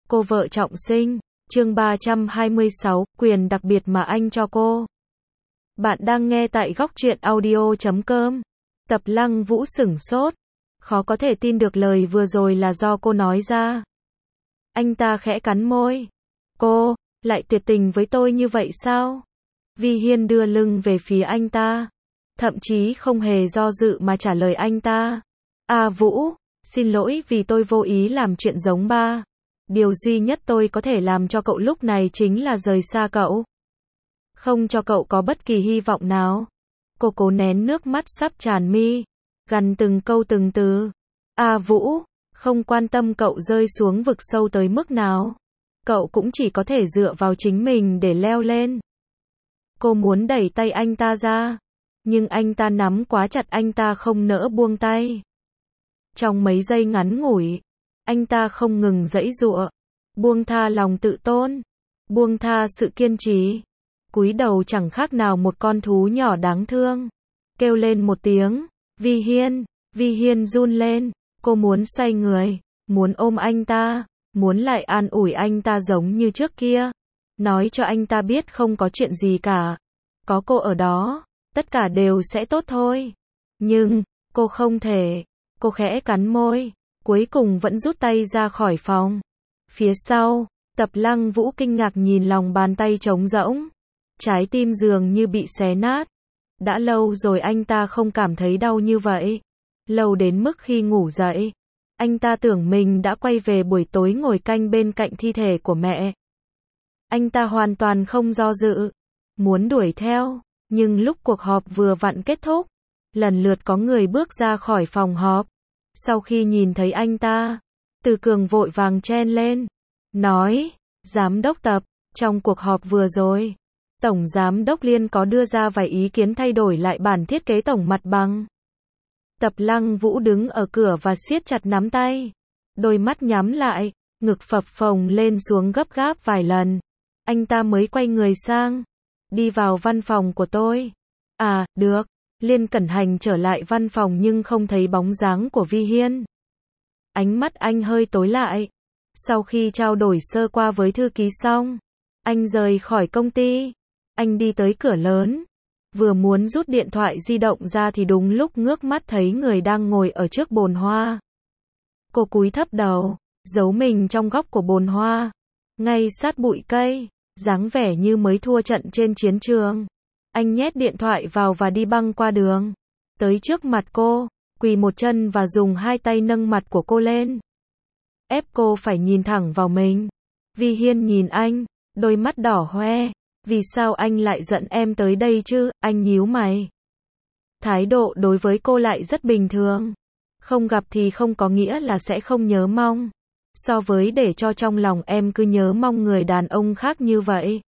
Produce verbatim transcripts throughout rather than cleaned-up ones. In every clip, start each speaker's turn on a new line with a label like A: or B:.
A: Cô vợ trọng sinh, chương ba trăm hai mươi sáu, quyền đặc biệt mà anh cho cô. Bạn đang nghe tại góc truyện audio chấm com. Tập Lăng Vũ sửng sốt, khó có thể tin được lời vừa rồi là do cô nói ra. Anh ta khẽ cắn môi. Cô, lại tuyệt tình với tôi như vậy sao? Vi Hiên đưa lưng về phía anh ta, thậm chí không hề do dự mà trả lời anh ta. À Vũ, xin lỗi vì tôi vô ý làm chuyện giống ba. Điều duy nhất tôi có thể làm cho cậu lúc này chính là rời xa cậu. Không cho cậu có bất kỳ hy vọng nào. Cô cố nén nước mắt sắp tràn mi, gằn từng câu từng từ. À Vũ, không quan tâm cậu rơi xuống vực sâu tới mức nào. Cậu cũng chỉ có thể dựa vào chính mình để leo lên. Cô muốn đẩy tay anh ta ra, nhưng anh ta nắm quá chặt anh ta không nỡ buông tay. Trong mấy giây ngắn ngủi, anh ta không ngừng giãy giụa, buông tha lòng tự tôn, buông tha sự kiên trì, cúi đầu chẳng khác nào một con thú nhỏ đáng thương, kêu lên một tiếng, Vi Hiên, Vi Hiên run lên, cô muốn xoay người, muốn ôm anh ta, muốn lại an ủi anh ta giống như trước kia, nói cho anh ta biết không có chuyện gì cả, có cô ở đó, tất cả đều sẽ tốt thôi. Nhưng, cô không thể, cô khẽ cắn môi, cuối cùng vẫn rút tay ra khỏi phòng. Phía sau, Tập Lăng Vũ kinh ngạc nhìn lòng bàn tay trống rỗng, trái tim dường như bị xé nát. Đã lâu rồi anh ta không cảm thấy đau như vậy, lâu đến mức khi ngủ dậy, anh ta tưởng mình đã quay về buổi tối ngồi canh bên cạnh thi thể của mẹ. Anh ta hoàn toàn không do dự, muốn đuổi theo, nhưng lúc cuộc họp vừa vặn kết thúc, lần lượt có người bước ra khỏi phòng họp. Sau khi nhìn thấy anh ta, Từ Cường vội vàng chen lên, nói, Giám đốc Tập, trong cuộc họp vừa rồi, Tổng Giám đốc Liên có đưa ra vài ý kiến thay đổi lại bản thiết kế tổng mặt bằng. Tập Lăng Vũ đứng ở cửa và siết chặt nắm tay, đôi mắt nhắm lại, ngực phập phồng lên xuống gấp gáp vài lần. Anh ta mới quay người sang, đi vào văn phòng của tôi. À, được. Liên Cẩn Hành trở lại văn phòng nhưng không thấy bóng dáng của Vi Hiên. Ánh mắt anh hơi tối lại. Sau khi trao đổi sơ qua với thư ký xong, anh rời khỏi công ty. Anh đi tới cửa lớn, vừa muốn rút điện thoại di động ra thì đúng lúc ngước mắt thấy người đang ngồi ở trước bồn hoa. Cô cúi thấp đầu, giấu mình trong góc của bồn hoa, ngay sát bụi cây, dáng vẻ như mới thua trận trên chiến trường. Anh nhét điện thoại vào và đi băng qua đường, tới trước mặt cô, quỳ một chân và dùng hai tay nâng mặt của cô lên, ép cô phải nhìn thẳng vào mình. Vi Hiên nhìn anh, đôi mắt đỏ hoe. Vì sao anh lại dẫn em tới đây chứ? Anh nhíu mày. Thái độ đối với cô lại rất bình thường. Không gặp thì không có nghĩa là sẽ không nhớ mong. So với để cho trong lòng em cứ nhớ mong người đàn ông khác như vậy,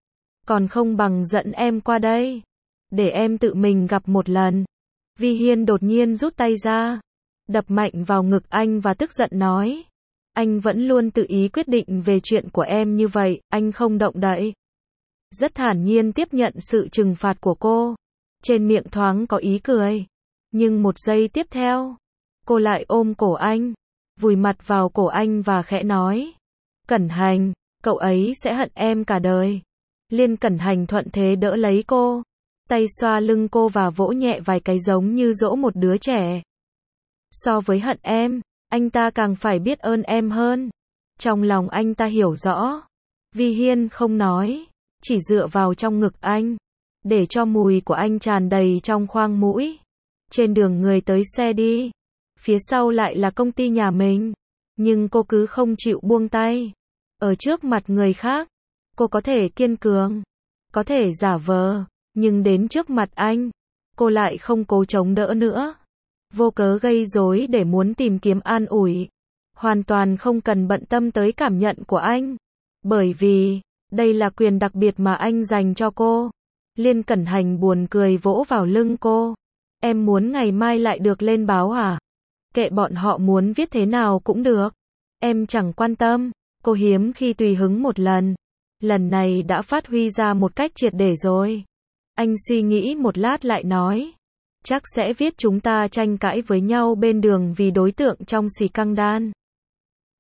A: còn không bằng dẫn em qua đây, để em tự mình gặp một lần. Vi Hiên đột nhiên rút tay ra, đập mạnh vào ngực anh và tức giận nói, anh vẫn luôn tự ý quyết định về chuyện của em như vậy, anh không động đậy. Rất thản nhiên tiếp nhận sự trừng phạt của cô, trên miệng thoáng có ý cười, nhưng một giây tiếp theo, cô lại ôm cổ anh, vùi mặt vào cổ anh và khẽ nói, Cẩn Hành, cậu ấy sẽ hận em cả đời. Liên Cẩn Hành thuận thế đỡ lấy cô, tay xoa lưng cô và vỗ nhẹ vài cái giống như dỗ một đứa trẻ. So với hận em, anh ta càng phải biết ơn em hơn. Trong lòng anh ta hiểu rõ. Vi Hiên không nói, chỉ dựa vào trong ngực anh, để cho mùi của anh tràn đầy trong khoang mũi. Trên đường người tới xe đi, phía sau lại là công ty nhà mình, nhưng cô cứ không chịu buông tay. Ở trước mặt người khác, cô có thể kiên cường, có thể giả vờ, nhưng đến trước mặt anh, cô lại không cố chống đỡ nữa. Vô cớ gây rối để muốn tìm kiếm an ủi, hoàn toàn không cần bận tâm tới cảm nhận của anh, bởi vì đây là quyền đặc biệt mà anh dành cho cô. Liên Cẩn Hành buồn cười vỗ vào lưng cô. Em muốn ngày mai lại được lên báo à? Kệ bọn họ muốn viết thế nào cũng được. Em chẳng quan tâm. Cô hiếm khi tùy hứng một lần. Lần này đã phát huy ra một cách triệt để rồi. Anh suy nghĩ một lát lại nói. Chắc sẽ viết chúng ta tranh cãi với nhau bên đường vì đối tượng trong xì căng đan.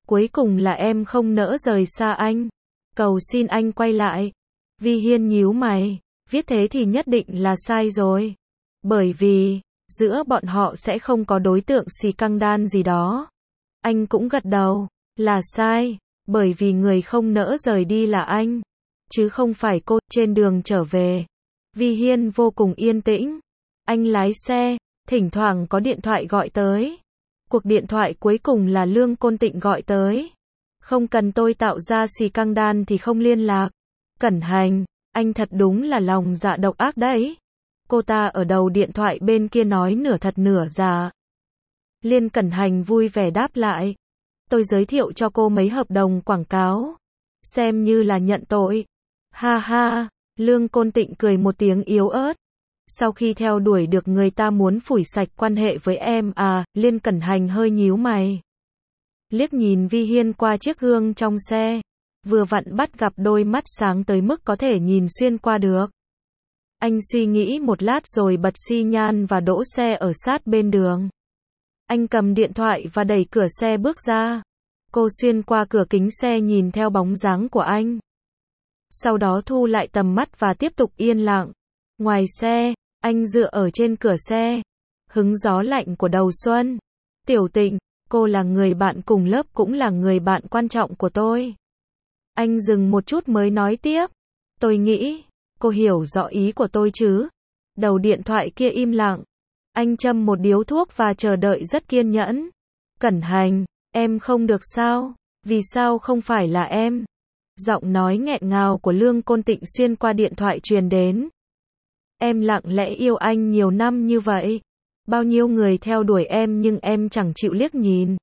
A: Cuối cùng là em không nỡ rời xa anh. Cầu xin anh quay lại. Vi Hiên nhíu mày. Viết thế thì nhất định là sai rồi. Bởi vì, giữa bọn họ sẽ không có đối tượng xì căng đan gì đó. Anh cũng gật đầu. Là sai. Bởi vì người không nỡ rời đi là anh. Chứ không phải cô. Trên đường trở về. Vi Hiên vô cùng yên tĩnh. Anh lái xe. Thỉnh thoảng có điện thoại gọi tới. Cuộc điện thoại cuối cùng là Lương Côn Tịnh gọi tới. Không cần tôi tạo ra xì căng đan thì không liên lạc. Cẩn Hành, anh thật đúng là lòng dạ độc ác đấy. Cô ta ở đầu điện thoại bên kia nói nửa thật nửa giả. Liên Cẩn Hành vui vẻ đáp lại. Tôi giới thiệu cho cô mấy hợp đồng quảng cáo. Xem như là nhận tội. Ha ha, Lương Côn Tịnh cười một tiếng yếu ớt. Sau khi theo đuổi được người ta muốn phủi sạch quan hệ với em à, Liên Cẩn Hành hơi nhíu mày. Liếc nhìn Vi Hiên qua chiếc gương trong xe. Vừa vặn bắt gặp đôi mắt sáng tới mức có thể nhìn xuyên qua được. Anh suy nghĩ một lát rồi bật xi nhan và đỗ xe ở sát bên đường. Anh cầm điện thoại và đẩy cửa xe bước ra. Cô xuyên qua cửa kính xe nhìn theo bóng dáng của anh. Sau đó thu lại tầm mắt và tiếp tục yên lặng. Ngoài xe, anh dựa ở trên cửa xe. Hứng gió lạnh của đầu xuân. Tiểu Tịnh, cô là người bạn cùng lớp cũng là người bạn quan trọng của tôi. Anh dừng một chút mới nói tiếp. Tôi nghĩ, cô hiểu rõ ý của tôi chứ. Đầu điện thoại kia im lặng. Anh châm một điếu thuốc và chờ đợi rất kiên nhẫn. Cẩn Hành, em không được sao? Vì sao không phải là em? Giọng nói nghẹn ngào của Lương Côn Tịnh xuyên qua điện thoại truyền đến. Em lặng lẽ yêu anh nhiều năm như vậy. Bao nhiêu người theo đuổi em nhưng em chẳng chịu liếc nhìn.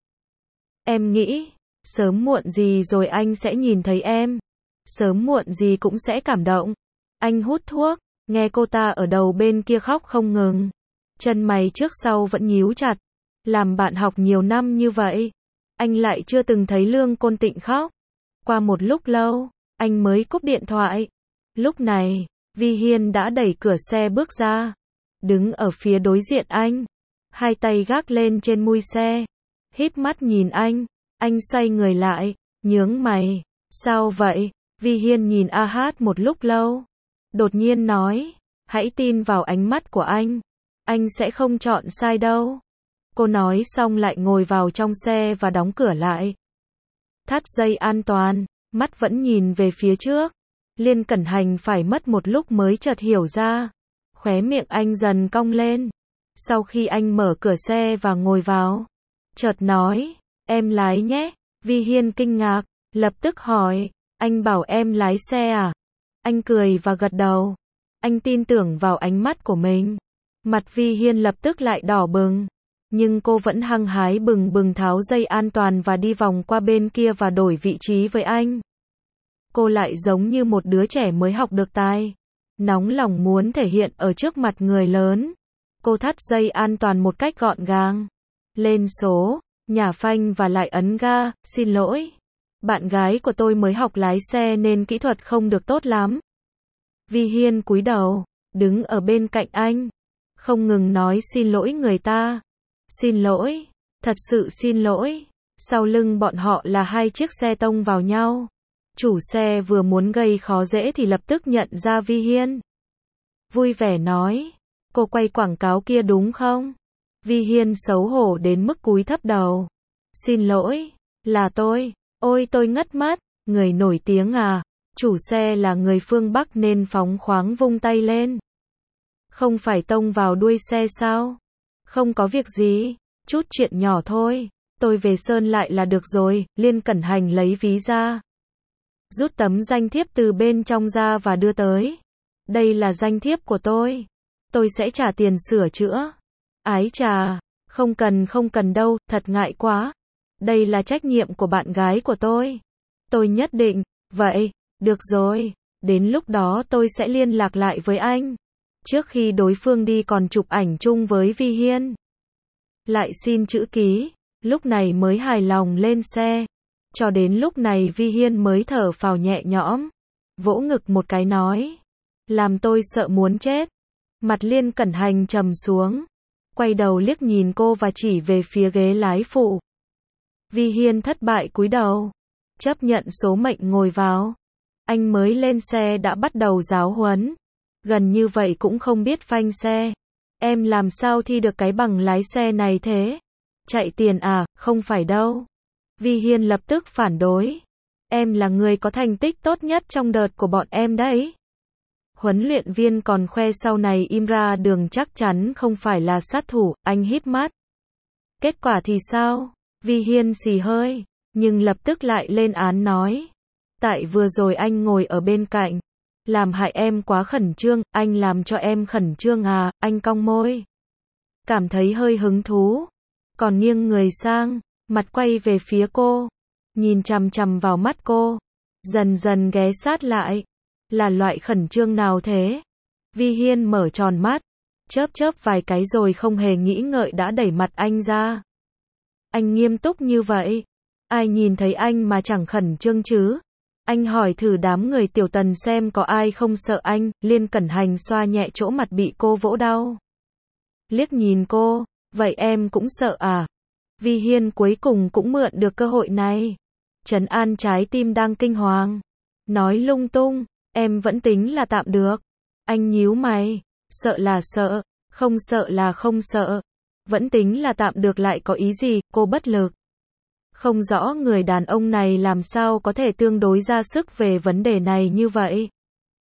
A: Em nghĩ, sớm muộn gì rồi anh sẽ nhìn thấy em. Sớm muộn gì cũng sẽ cảm động. Anh hút thuốc, nghe cô ta ở đầu bên kia khóc không ngừng. Chân mày trước sau vẫn nhíu chặt. Làm bạn học nhiều năm như vậy, anh lại chưa từng thấy Lương Côn Tịnh khóc. Qua một lúc lâu, anh mới cúp điện thoại. Lúc này, Vi Hiên đã đẩy cửa xe bước ra. Đứng ở phía đối diện anh. Hai tay gác lên trên mui xe. Híp mắt nhìn anh. Anh xoay người lại. Nhướng mày. Sao vậy? Vi Hiên nhìn A Hát một lúc lâu. Đột nhiên nói. Hãy tin vào ánh mắt của anh. Anh sẽ không chọn sai đâu. Cô nói xong lại ngồi vào trong xe và đóng cửa lại. Thắt dây an toàn. Mắt vẫn nhìn về phía trước. Liên Cẩn Hành phải mất một lúc mới chợt hiểu ra. Khóe miệng anh dần cong lên. Sau khi anh mở cửa xe và ngồi vào. Chợt nói. Em lái nhé. Vi Hiên kinh ngạc. Lập tức hỏi. Anh bảo em lái xe à? Anh cười và gật đầu. Anh tin tưởng vào ánh mắt của mình. Mặt Vi Hiên lập tức lại đỏ bừng. Nhưng cô vẫn hăng hái bừng bừng tháo dây an toàn và đi vòng qua bên kia và đổi vị trí với anh. Cô lại giống như một đứa trẻ mới học được tài. Nóng lòng muốn thể hiện ở trước mặt người lớn. Cô thắt dây an toàn một cách gọn gàng. Lên số, nhả phanh và lại ấn ga. Xin lỗi. Bạn gái của tôi mới học lái xe nên kỹ thuật không được tốt lắm. Vi Hiên cúi đầu, đứng ở bên cạnh anh. Không ngừng nói xin lỗi người ta. Xin lỗi. Thật sự xin lỗi. Sau lưng bọn họ là hai chiếc xe tông vào nhau. Chủ xe vừa muốn gây khó dễ thì lập tức nhận ra Vi Hiên. Vui vẻ nói. Cô quay quảng cáo kia đúng không? Vi Hiên xấu hổ đến mức cúi thấp đầu. Xin lỗi. Là tôi. Ôi tôi ngất mắt. Người nổi tiếng à? Chủ xe là người phương Bắc nên phóng khoáng vung tay lên. Không phải tông vào đuôi xe sao? Không có việc gì. Chút chuyện nhỏ thôi. Tôi về sơn lại là được rồi. Liên Cẩn Hành lấy ví ra. Rút tấm danh thiếp từ bên trong ra và đưa tới. Đây là danh thiếp của tôi. Tôi sẽ trả tiền sửa chữa. Ái chà, không cần không cần đâu, thật ngại quá. Đây là trách nhiệm của bạn gái của tôi. Tôi nhất định, vậy, được rồi, đến lúc đó tôi sẽ liên lạc lại với anh. Trước khi đối phương đi còn chụp ảnh chung với Vi Hiên. Lại xin chữ ký, lúc này mới hài lòng lên xe. Cho đến lúc này Vi Hiên mới thở phào nhẹ nhõm. Vỗ ngực một cái nói. Làm tôi sợ muốn chết. Mặt Liên Cẩn Hành trầm xuống. Quay đầu liếc nhìn cô và chỉ về phía ghế lái phụ. Vi Hiên thất bại cúi đầu. Chấp nhận số mệnh ngồi vào. Anh mới lên xe đã bắt đầu giáo huấn. Gần như vậy cũng không biết phanh xe. Em làm sao thi được cái bằng lái xe này thế? Chạy tiền à, không phải đâu. Vi Hiên lập tức phản đối. Em là người có thành tích tốt nhất trong đợt của bọn em đấy. Huấn luyện viên còn khoe sau này im ra đường chắc chắn không phải là sát thủ, anh híp mắt. Kết quả thì sao? Vi Hiên xì hơi, nhưng lập tức lại lên án nói. Tại vừa rồi anh ngồi ở bên cạnh, làm hại em quá khẩn trương, anh làm cho em khẩn trương à, anh cong môi. Cảm thấy hơi hứng thú, còn nghiêng người sang, mặt quay về phía cô, nhìn chằm chằm vào mắt cô, dần dần ghé sát lại. Là loại khẩn trương nào thế? Vi Hiên mở tròn mắt, chớp chớp vài cái rồi không hề nghĩ ngợi đã đẩy mặt anh ra. Anh nghiêm túc như vậy, ai nhìn thấy anh mà chẳng khẩn trương chứ? Anh hỏi thử đám người Tiểu Tần xem có ai không sợ anh. Liên Cẩn Hành xoa nhẹ chỗ mặt bị cô vỗ đau. Liếc nhìn cô, vậy em cũng sợ à? Vi Hiên cuối cùng cũng mượn được cơ hội này. Trấn an trái tim đang kinh hoàng. Nói lung tung, em vẫn tính là tạm được. Anh nhíu mày, sợ là sợ, không sợ là không sợ. Vẫn tính là tạm được lại có ý gì, cô bất lực. Không rõ người đàn ông này làm sao có thể tương đối ra sức về vấn đề này như vậy.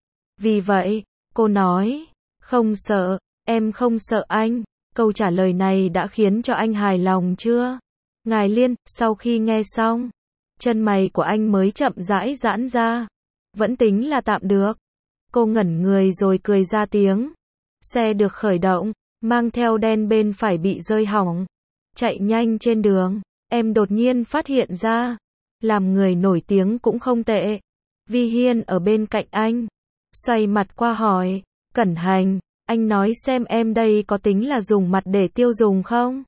A: Vì vậy, cô nói, không sợ, em không sợ anh. Câu trả lời này đã khiến cho anh hài lòng chưa? Ngài Liên, sau khi nghe xong, chân mày của anh mới chậm rãi giãn ra. Vẫn tính là tạm được. Cô ngẩn người rồi cười ra tiếng. Xe được khởi động, mang theo đen bên phải bị rơi hỏng. Chạy nhanh trên đường, em đột nhiên phát hiện ra, làm người nổi tiếng cũng không tệ. Vi Hiên ở bên cạnh anh, xoay mặt qua hỏi, Cẩn Hành, anh nói xem em đây có tính là dùng mặt để tiêu dùng không?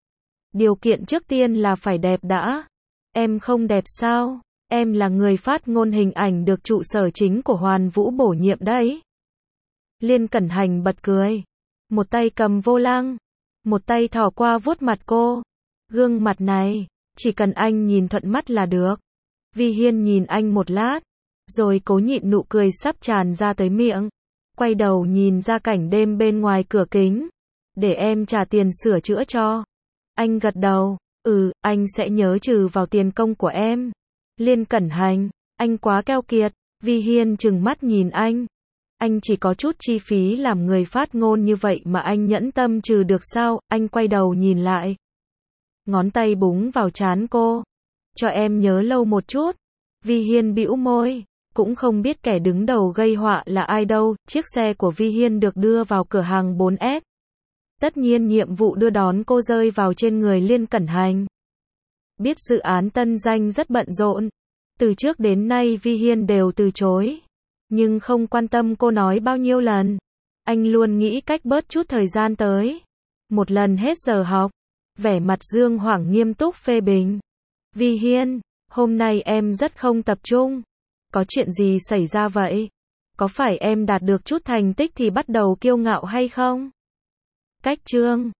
A: Điều kiện trước tiên là phải đẹp đã. Em không đẹp sao? Em là người phát ngôn hình ảnh được trụ sở chính của Hoàn Vũ bổ nhiệm đấy. Liên Cẩn Hành bật cười. Một tay cầm vô lăng, một tay thò qua vuốt mặt cô. Gương mặt này, chỉ cần anh nhìn thuận mắt là được. Vi Hiên nhìn anh một lát, rồi cố nhịn nụ cười sắp tràn ra tới miệng. Quay đầu nhìn ra cảnh đêm bên ngoài cửa kính. Để em trả tiền sửa chữa cho. Anh gật đầu, ừ, anh sẽ nhớ trừ vào tiền công của em. Liên Cẩn Hành, anh quá keo kiệt. Vi Hiên trừng mắt nhìn anh. Anh chỉ có chút chi phí làm người phát ngôn như vậy mà anh nhẫn tâm trừ được sao? Anh quay đầu nhìn lại. Ngón tay búng vào trán cô. Cho em nhớ lâu một chút. Vi Hiên bĩu môi. Cũng không biết kẻ đứng đầu gây họa là ai đâu. Chiếc xe của Vi Hiên được đưa vào cửa hàng bốn S. Tất nhiên nhiệm vụ đưa đón cô rơi vào trên người Liên Cẩn Hành. Biết dự án tân danh rất bận rộn. Từ trước đến nay Vi Hiên đều từ chối. Nhưng không quan tâm cô nói bao nhiêu lần. Anh luôn nghĩ cách bớt chút thời gian tới. Một lần hết giờ học. Vẻ mặt Dương Hoảng nghiêm túc phê bình. Vi Hiên, hôm nay em rất không tập trung. Có chuyện gì xảy ra vậy? Có phải em đạt được chút thành tích thì bắt đầu kiêu ngạo hay không? Cách chương